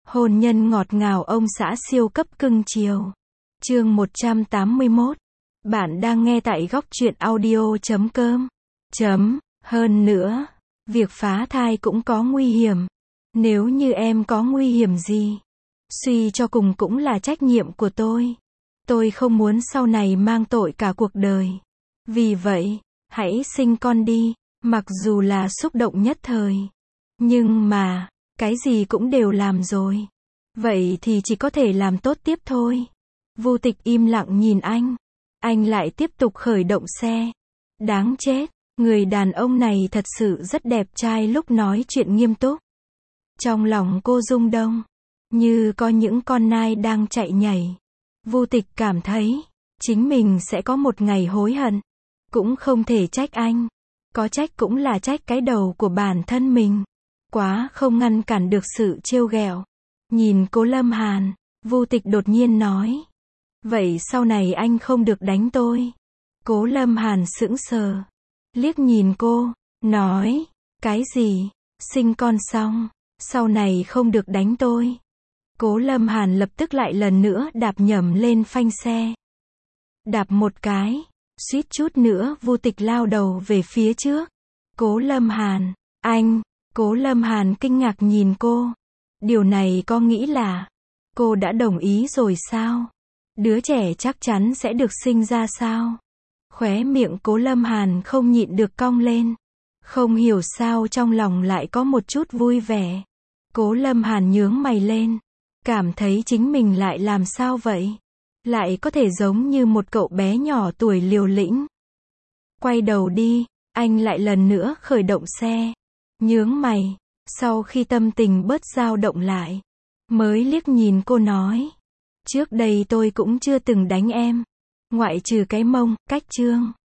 Hôn nhân ngọt ngào ông xã siêu cấp cưng chiều. Chương 181. Bạn đang nghe tại góc truyện audio.com. Hơn nữa, việc phá thai cũng có nguy hiểm. Nếu như em có nguy hiểm gì, suy cho cùng cũng là trách nhiệm của tôi. Tôi không muốn sau này mang tội cả cuộc đời. Vì vậy, hãy sinh con đi, mặc dù là xúc động nhất thời. Nhưng mà, cái gì cũng đều làm rồi. Vậy thì chỉ có thể làm tốt tiếp thôi. Vô Tịch im lặng nhìn anh. Anh lại tiếp tục khởi động xe. Đáng chết, người đàn ông này thật sự rất đẹp trai lúc nói chuyện nghiêm túc. Trong lòng cô rung động, như có những con nai đang chạy nhảy. Vô Tịch cảm thấy, chính mình sẽ có một ngày hối hận. Cũng không thể trách anh. Có trách cũng là trách cái đầu của bản thân mình. Quá không ngăn cản được sự trêu ghẹo. Nhìn Cố Lâm Hàn, Vô Tịch đột nhiên nói. Vậy sau này anh không được đánh tôi. Cố Lâm Hàn sững sờ. Liếc nhìn cô, nói. Cái gì? Sinh con xong, sau này không được đánh tôi. Cố Lâm Hàn lập tức lại lần nữa đạp nhầm lên phanh xe. Đạp một cái, suýt chút nữa Vô Tịch lao đầu về phía trước. Cố Lâm Hàn, anh. Cố Lâm Hàn kinh ngạc nhìn cô. Điều này có nghĩ là cô đã đồng ý rồi sao? Đứa trẻ chắc chắn sẽ được sinh ra sao? Khóe miệng Cố Lâm Hàn không nhịn được cong lên. Không hiểu sao trong lòng lại có một chút vui vẻ. Cố Lâm Hàn nhướng mày lên. Cảm thấy chính mình lại làm sao vậy? Lại có thể giống như một cậu bé nhỏ tuổi liều lĩnh. Quay đầu đi, anh lại lần nữa khởi động xe. Nhướng mày, sau khi tâm tình bớt dao động lại, mới liếc nhìn cô nói. Trước đây tôi cũng chưa từng đánh em. Ngoại trừ cái mông, cách chương.